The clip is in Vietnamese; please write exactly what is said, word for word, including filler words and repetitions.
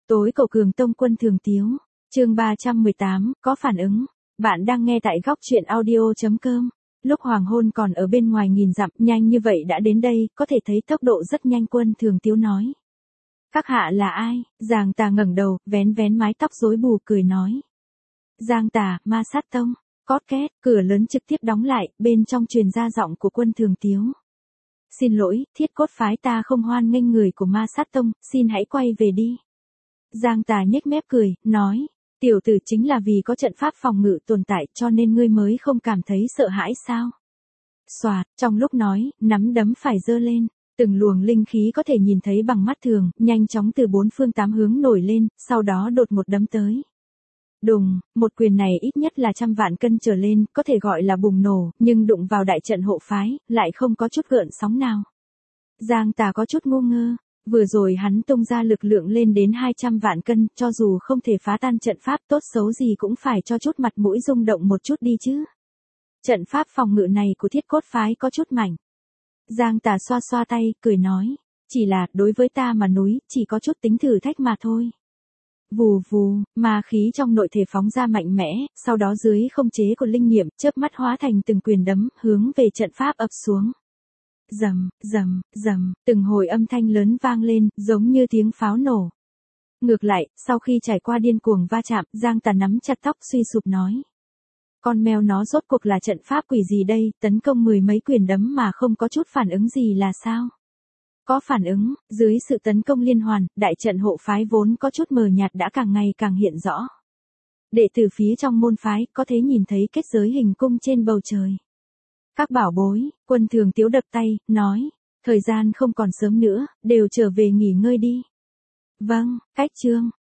Tối cầu Cường Tông Quân Thường Tiếu, chương ba trăm mười tám, có phản ứng. Bạn đang nghe tại góc truyện audio chấm com. Lúc hoàng hôn còn ở bên ngoài nghìn dặm, nhanh như vậy đã đến đây, có thể thấy tốc độ rất nhanh. Quân Thường Tiếu nói. Các hạ là ai? Giang Tà ngẩng đầu, vén vén mái tóc rối bù cười nói. Giang Tà, Ma Sát Tông. Cót két, cửa lớn trực tiếp đóng lại, bên trong truyền ra giọng của Quân Thường Tiếu. Xin lỗi, Thiết Cốt phái ta không hoan nghênh người của Ma Sát Tông, xin hãy quay về đi. Giang Tà nhếch mép cười, nói, tiểu tử chính là vì có trận pháp phòng ngự tồn tại cho nên ngươi mới không cảm thấy sợ hãi sao? Xoạt, trong lúc nói, nắm đấm phải giơ lên, từng luồng linh khí có thể nhìn thấy bằng mắt thường, nhanh chóng từ bốn phương tám hướng nổi lên, sau đó đột một đấm tới. Đùng, một quyền này ít nhất là trăm vạn cân trở lên, có thể gọi là bùng nổ, nhưng đụng vào đại trận hộ phái, lại không có chút gợn sóng nào. Giang Tà có chút ngu ngơ. Vừa rồi hắn tung ra lực lượng lên đến hai trăm vạn cân, cho dù không thể phá tan trận pháp tốt xấu gì cũng phải cho chút mặt mũi rung động một chút đi chứ. Trận pháp phòng ngự này của Thiết Cốt phái có chút mảnh. Giang Tà xoa xoa tay, cười nói, chỉ là, đối với ta mà núi, chỉ có chút tính thử thách mà thôi. Vù vù, ma khí trong nội thể phóng ra mạnh mẽ, sau đó dưới không chế của linh nghiệm, chớp mắt hóa thành từng quyền đấm, hướng về trận pháp ập xuống. Rầm, rầm, rầm, từng hồi âm thanh lớn vang lên, giống như tiếng pháo nổ. Ngược lại, sau khi trải qua điên cuồng va chạm, Giang Tà nắm chặt tóc suy sụp nói. Con mèo nó rốt cuộc là trận pháp quỷ gì đây, tấn công mười mấy quyền đấm mà không có chút phản ứng gì là sao? Có phản ứng, dưới sự tấn công liên hoàn, đại trận hộ phái vốn có chút mờ nhạt đã càng ngày càng hiện rõ. Đệ tử phía trong môn phái, có thể nhìn thấy kết giới hình cung trên bầu trời. Các bảo bối, Quân Thường Tiếu đập tay, nói, thời gian không còn sớm nữa, đều trở về nghỉ ngơi đi. Vâng, cách chương.